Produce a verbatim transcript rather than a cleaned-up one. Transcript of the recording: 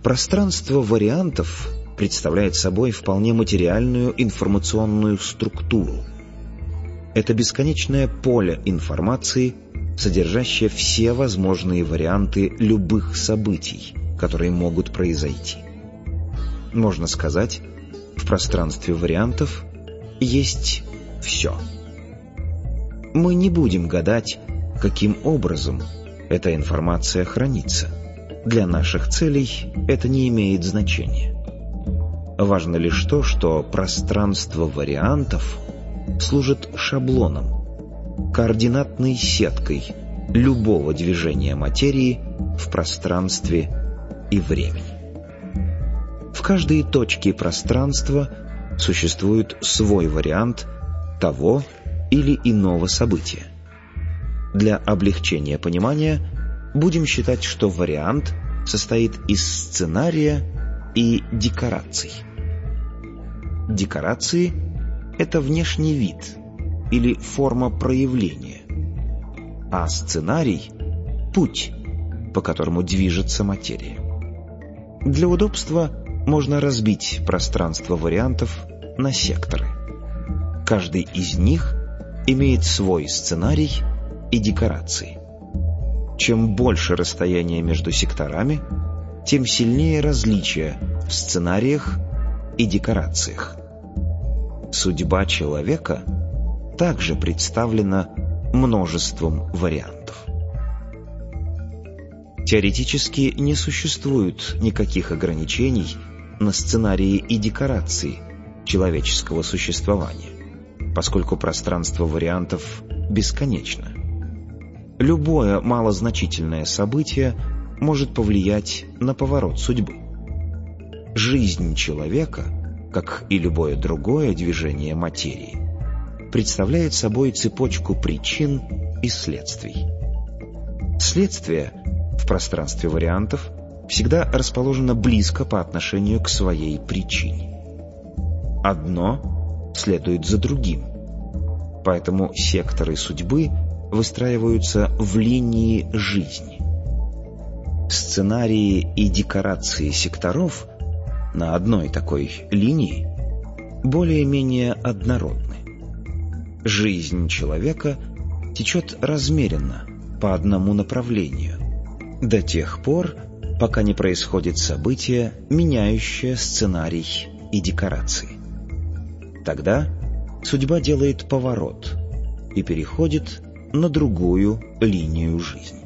Пространство вариантов представляет собой вполне материальную информационную структуру. Это бесконечное поле информации, содержащее все возможные варианты любых событий, которые могут произойти. Можно сказать, в пространстве вариантов есть все. Мы не будем гадать, каким образом эта информация хранится. Для наших целей это не имеет значения. Важно лишь то, что пространство вариантов служит шаблоном, координатной сеткой любого движения материи в пространстве и времени. В каждой точке пространства существует свой вариант того или иного события. Для облегчения понимания будем считать, что вариант состоит из сценария и декораций. Декорации — это внешний вид или форма проявления, а сценарий — путь, по которому движется материя. Для удобства можно разбить пространство вариантов на секторы. Каждый из них имеет свой сценарий и декорации. Чем больше расстояние между секторами, тем сильнее различия в сценариях и декорациях. Судьба человека также представлена множеством вариантов. Теоретически не существует никаких ограничений на сценарии и декорации человеческого существования, поскольку пространство вариантов бесконечно. Любое малозначительное событие может повлиять на поворот судьбы. Жизнь человека, как и любое другое движение материи, представляет собой цепочку причин и следствий. Следствие в пространстве вариантов всегда расположено близко по отношению к своей причине. Одно следует за другим, поэтому секторы судьбы выстраиваются в линии жизни. Сценарии и декорации секторов на одной такой линии более-менее однородны. Жизнь человека течет размеренно по одному направлению до тех пор, пока не происходит событие, меняющее сценарий и декорации. Тогда судьба делает поворот и переходит на другую линию жизни.